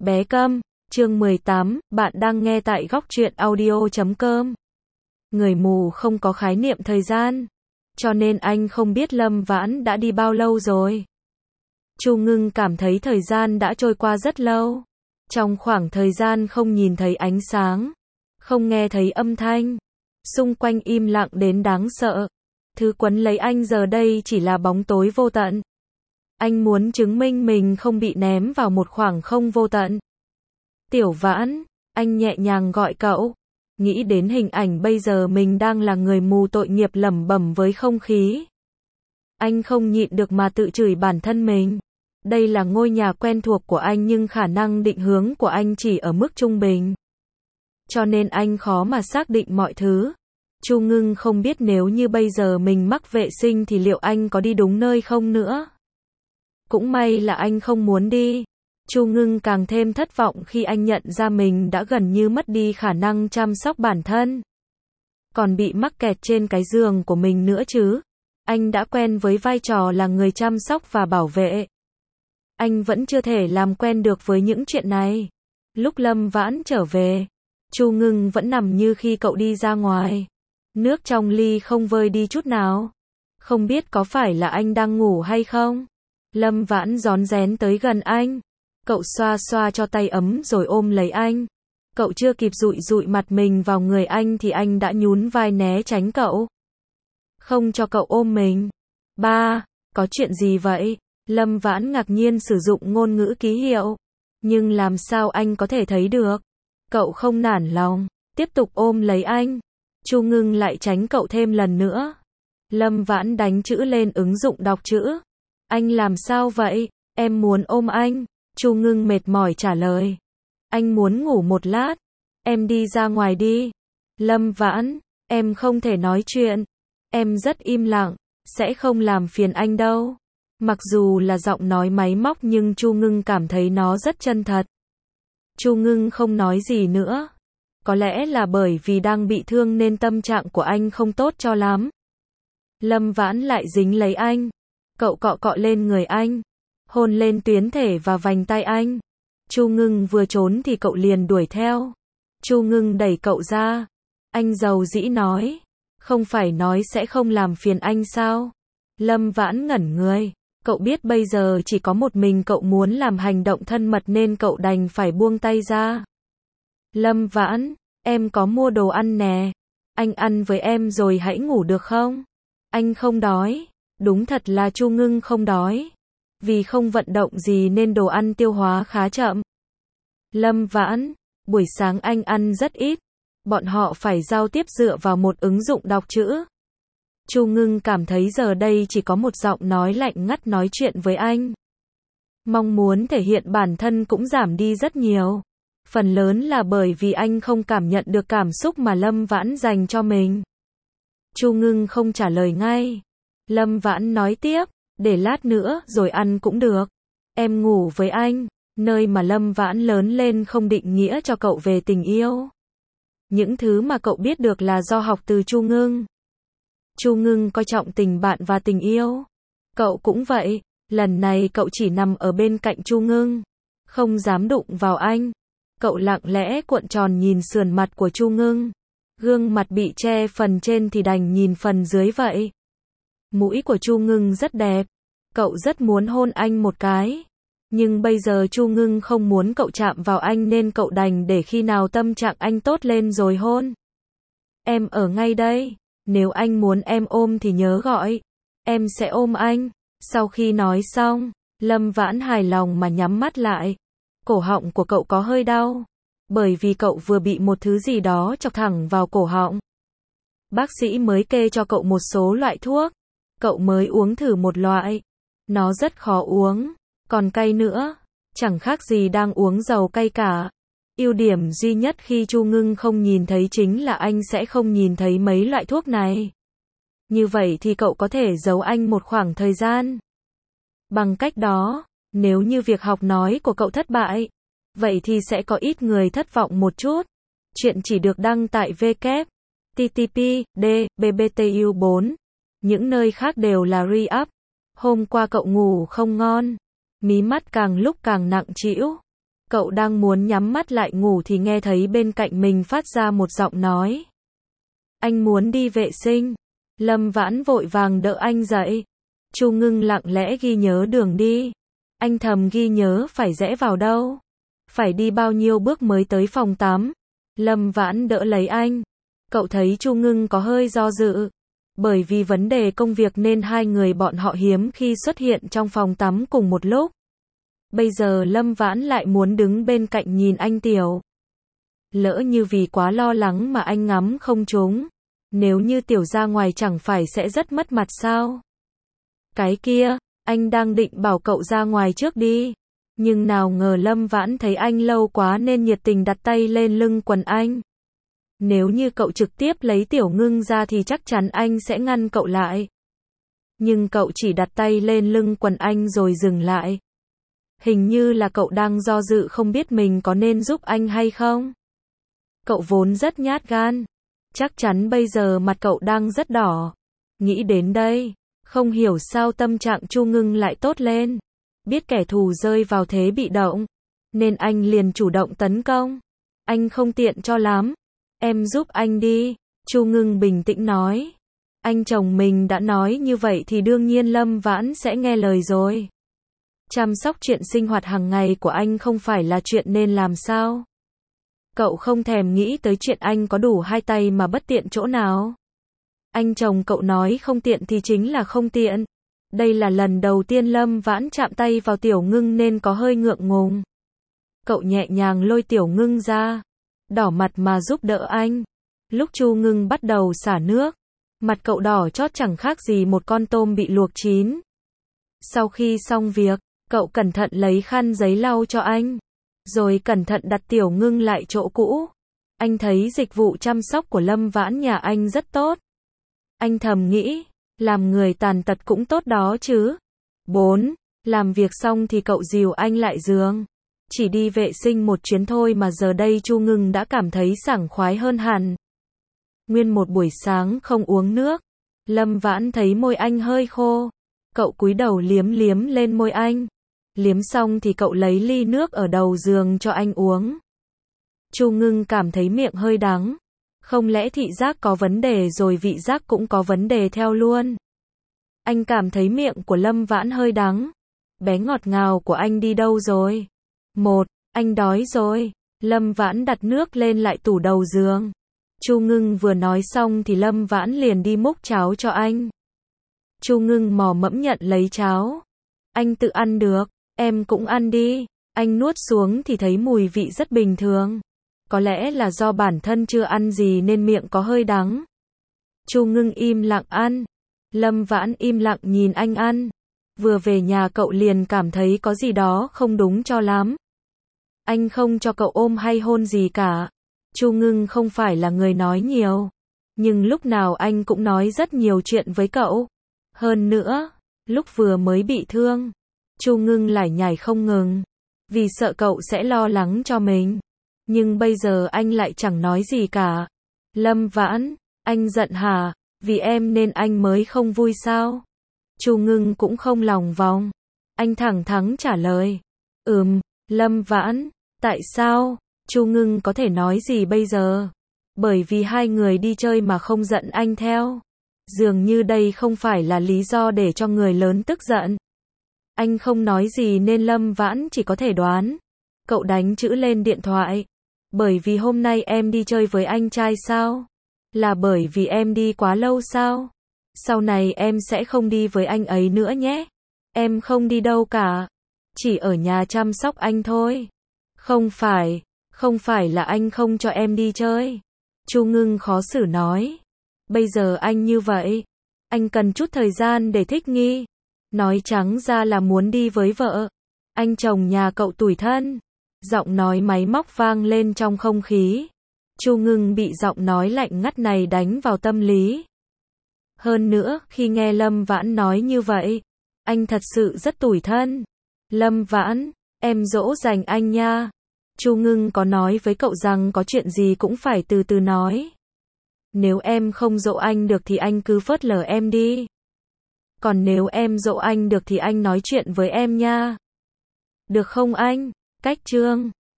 Bé Câm, chương 18, bạn đang nghe tại góc truyện audio.com. Người mù không có khái niệm thời gian, cho nên anh không biết Lâm Vãn đã đi bao lâu rồi. Chu Ngưng cảm thấy thời gian đã trôi qua rất lâu. Trong khoảng thời gian không nhìn thấy ánh sáng, không nghe thấy âm thanh, xung quanh im lặng đến đáng sợ. Thứ quấn lấy anh giờ đây chỉ là bóng tối vô tận. Anh muốn chứng minh mình không bị ném vào một khoảng không vô tận. Tiểu Vãn, anh nhẹ nhàng gọi cậu. Nghĩ đến hình ảnh bây giờ mình đang là người mù tội nghiệp lẩm bẩm với không khí. Anh không nhịn được mà tự chửi bản thân mình. Đây là ngôi nhà quen thuộc của anh nhưng khả năng định hướng của anh chỉ ở mức trung bình. Cho nên anh khó mà xác định mọi thứ. Chu Ngưng không biết nếu như bây giờ mình mắc vệ sinh thì liệu anh có đi đúng nơi không nữa. Cũng may là anh không muốn đi. Chu Ngưng càng thêm thất vọng khi anh nhận ra mình đã gần như mất đi khả năng chăm sóc bản thân. Còn bị mắc kẹt trên cái giường của mình nữa chứ. Anh đã quen với vai trò là người chăm sóc và bảo vệ. Anh vẫn chưa thể làm quen được với những chuyện này. Lúc Lâm Vãn trở về, Chu Ngưng vẫn nằm như khi cậu đi ra ngoài. Nước trong ly không vơi đi chút nào. Không biết có phải là anh đang ngủ hay không? Lâm Vãn rón rén tới gần anh. Cậu xoa xoa cho tay ấm rồi ôm lấy anh. Cậu chưa kịp dụi dụi mặt mình vào người anh thì anh đã nhún vai né tránh cậu. Không cho cậu ôm mình. Ba, có chuyện gì vậy? Lâm Vãn ngạc nhiên sử dụng ngôn ngữ ký hiệu. Nhưng làm sao anh có thể thấy được? Cậu không nản lòng, tiếp tục ôm lấy anh. Chu Ngưng lại tránh cậu thêm lần nữa. Lâm Vãn đánh chữ lên ứng dụng đọc chữ. Anh làm sao vậy? Em muốn ôm anh. Chu Ngưng mệt mỏi trả lời. Anh muốn ngủ một lát. Em đi ra ngoài đi. Lâm Vãn, em không thể nói chuyện. Em rất im lặng, sẽ không làm phiền anh đâu. Mặc dù là giọng nói máy móc nhưng Chu Ngưng cảm thấy nó rất chân thật. Chu Ngưng không nói gì nữa. Có lẽ là bởi vì đang bị thương nên tâm trạng của anh không tốt cho lắm. Lâm Vãn lại dính lấy anh. Cậu cọ cọ lên người anh. Hôn lên tuyến thể và vành tay anh. Chu Ngưng vừa trốn thì cậu liền đuổi theo. Chu Ngưng đẩy cậu ra. Anh dầu dĩ nói. Không phải nói sẽ không làm phiền anh sao? Lâm Vãn ngẩn người. Cậu biết bây giờ chỉ có một mình cậu muốn làm hành động thân mật nên cậu đành phải buông tay ra. Lâm Vãn, em có mua đồ ăn nè. Anh ăn với em rồi hãy ngủ được không? Anh không đói. Đúng thật là Chu Ngưng không đói. Vì không vận động gì nên đồ ăn tiêu hóa khá chậm. Lâm Vãn, buổi sáng anh ăn rất ít. Bọn họ phải giao tiếp dựa vào một ứng dụng đọc chữ. Chu Ngưng cảm thấy giờ đây chỉ có một giọng nói lạnh ngắt nói chuyện với anh. Mong muốn thể hiện bản thân cũng giảm đi rất nhiều. Phần lớn là bởi vì anh không cảm nhận được cảm xúc mà Lâm Vãn dành cho mình. Chu Ngưng không trả lời ngay. Lâm Vãn nói tiếp, để lát nữa rồi ăn cũng được. Em ngủ với anh, nơi mà Lâm Vãn lớn lên không định nghĩa cho cậu về tình yêu. Những thứ mà cậu biết được là do học từ Chu Ngưng. Chu Ngưng coi trọng tình bạn và tình yêu. Cậu cũng vậy, lần này cậu chỉ nằm ở bên cạnh Chu Ngưng, không dám đụng vào anh. Cậu lặng lẽ cuộn tròn nhìn sườn mặt của Chu Ngưng. Gương mặt bị che phần trên thì đành nhìn phần dưới vậy. Mũi của Chu Ngưng rất đẹp. Cậu rất muốn hôn anh một cái. Nhưng bây giờ Chu Ngưng không muốn cậu chạm vào anh nên cậu đành để khi nào tâm trạng anh tốt lên rồi hôn. Em ở ngay đây. Nếu anh muốn em ôm thì nhớ gọi. Em sẽ ôm anh. Sau khi nói xong, Lâm Vãn hài lòng mà nhắm mắt lại. Cổ họng của cậu có hơi đau. Bởi vì cậu vừa bị một thứ gì đó chọc thẳng vào cổ họng. Bác sĩ mới kê cho cậu một số loại thuốc. Cậu mới uống thử một loại. Nó rất khó uống. Còn cay nữa. Chẳng khác gì đang uống dầu cay cả. Ưu điểm duy nhất khi Chu Ngưng không nhìn thấy chính là anh sẽ không nhìn thấy mấy loại thuốc này. Như vậy thì cậu có thể giấu anh một khoảng thời gian. Bằng cách đó, nếu như việc học nói của cậu thất bại, vậy thì sẽ có ít người thất vọng một chút. Chuyện chỉ được đăng tại www.bbtu4. Những nơi khác đều là re-up. Hôm qua cậu ngủ không ngon. Mí mắt càng lúc càng nặng trĩu. Cậu đang muốn nhắm mắt lại ngủ thì nghe thấy bên cạnh mình phát ra một giọng nói. Anh muốn đi vệ sinh. Lâm Vãn vội vàng đỡ anh dậy. Chu Ngưng lặng lẽ ghi nhớ đường đi. Anh thầm ghi nhớ phải rẽ vào đâu. Phải đi bao nhiêu bước mới tới phòng tắm. Lâm Vãn đỡ lấy anh. Cậu thấy Chu Ngưng có hơi do dự. Bởi vì vấn đề công việc nên hai người bọn họ hiếm khi xuất hiện trong phòng tắm cùng một lúc. Bây giờ Lâm Vãn lại muốn đứng bên cạnh nhìn anh Tiểu. Lỡ như vì quá lo lắng mà anh ngắm không trúng. Nếu như Tiểu ra ngoài chẳng phải sẽ rất mất mặt sao? Cái kia, anh đang định bảo cậu ra ngoài trước đi. Nhưng nào ngờ Lâm Vãn thấy anh lâu quá nên nhiệt tình đặt tay lên lưng quần anh. Nếu như cậu trực tiếp lấy Tiểu Ngưng ra thì chắc chắn anh sẽ ngăn cậu lại. Nhưng cậu chỉ đặt tay lên lưng quần anh rồi dừng lại. Hình như là cậu đang do dự không biết mình có nên giúp anh hay không. Cậu vốn rất nhát gan. Chắc chắn bây giờ mặt cậu đang rất đỏ. Nghĩ đến đây, không hiểu sao tâm trạng Chu Ngưng lại tốt lên. Biết kẻ thù rơi vào thế bị động, nên anh liền chủ động tấn công. Anh không tiện cho lắm. Em giúp anh đi. Chu Ngưng bình tĩnh nói. Anh chồng mình đã nói như vậy thì đương nhiên Lâm Vãn sẽ nghe lời rồi. Chăm sóc chuyện sinh hoạt hàng ngày của anh không phải là chuyện nên làm sao? Cậu không thèm nghĩ tới chuyện anh có đủ hai tay mà bất tiện chỗ nào. Anh chồng cậu nói không tiện thì chính là không tiện. Đây là lần đầu tiên Lâm Vãn chạm tay vào Tiểu Ngưng nên có hơi ngượng ngùng. Cậu nhẹ nhàng lôi Tiểu Ngưng ra, đỏ mặt mà giúp đỡ anh. Lúc Chu Ngưng bắt đầu xả nước, mặt cậu đỏ chót chẳng khác gì một con tôm bị luộc chín. Sau khi xong việc, cậu cẩn thận lấy khăn giấy lau cho anh, rồi cẩn thận đặt Tiểu Ngưng lại chỗ cũ. Anh thấy dịch vụ chăm sóc của Lâm Vãn nhà anh rất tốt. Anh thầm nghĩ, làm người tàn tật cũng tốt đó chứ. 4. Làm việc xong thì cậu dìu anh lại giường. Chỉ đi vệ sinh một chuyến thôi mà giờ đây Chu Ngưng đã cảm thấy sảng khoái hơn hẳn. Nguyên một buổi sáng không uống nước. Lâm Vãn thấy môi anh hơi khô. Cậu cúi đầu liếm liếm lên môi anh. Liếm xong thì cậu lấy ly nước ở đầu giường cho anh uống. Chu Ngưng cảm thấy miệng hơi đắng. Không lẽ thị giác có vấn đề rồi vị giác cũng có vấn đề theo luôn? Anh cảm thấy miệng của Lâm Vãn hơi đắng. Bé ngọt ngào của anh đi đâu rồi? Anh đói rồi. Lâm Vãn đặt nước lên lại tủ đầu giường. Chu Ngưng vừa nói xong thì Lâm Vãn liền đi múc cháo cho anh. Chu Ngưng mò mẫm nhận lấy cháo. Anh tự ăn được, em cũng ăn đi. Anh nuốt xuống thì thấy mùi vị rất bình thường. Có lẽ là do bản thân chưa ăn gì nên miệng có hơi đắng. Chu Ngưng im lặng ăn. Lâm Vãn im lặng nhìn anh ăn. Vừa về nhà cậu liền cảm thấy có gì đó không đúng cho lắm. Anh không cho cậu ôm hay hôn gì cả. Chu Ngưng không phải là người nói nhiều. Nhưng lúc nào anh cũng nói rất nhiều chuyện với cậu. Hơn nữa, lúc vừa mới bị thương, Chu Ngưng lải nhải không ngừng. Vì sợ cậu sẽ lo lắng cho mình. Nhưng bây giờ anh lại chẳng nói gì cả. Lâm Vãn, anh giận hả? Vì em nên anh mới không vui sao? Chu Ngưng cũng không lòng vòng. Anh thẳng thắn trả lời. Lâm Vãn, tại sao? Chu Ngưng có thể nói gì bây giờ? Bởi vì hai người đi chơi mà không giận anh theo. Dường như đây không phải là lý do để cho người lớn tức giận. Anh không nói gì nên Lâm Vãn chỉ có thể đoán. Cậu đánh chữ lên điện thoại. Bởi vì hôm nay em đi chơi với anh trai sao? Là bởi vì em đi quá lâu sao? Sau này em sẽ không đi với anh ấy nữa nhé. Em không đi đâu cả. Chỉ ở nhà chăm sóc anh thôi. Không phải là anh không cho em đi chơi. Chu Ngưng khó xử nói. Bây giờ anh như vậy. Anh cần chút thời gian để thích nghi. Nói trắng ra là muốn đi với vợ. Anh chồng nhà cậu tủi thân. Giọng nói máy móc vang lên trong không khí. Chu Ngưng bị giọng nói lạnh ngắt này đánh vào tâm lý. Hơn nữa, khi nghe Lâm Vãn nói như vậy, anh thật sự rất tủi thân. Lâm Vãn, em dỗ dành anh nha. Chu Ngưng có nói với cậu rằng có chuyện gì cũng phải từ từ nói. Nếu em không dỗ anh được thì anh cứ phớt lờ em đi. Còn nếu em dỗ anh được thì anh nói chuyện với em nha. Được không anh? Cách chương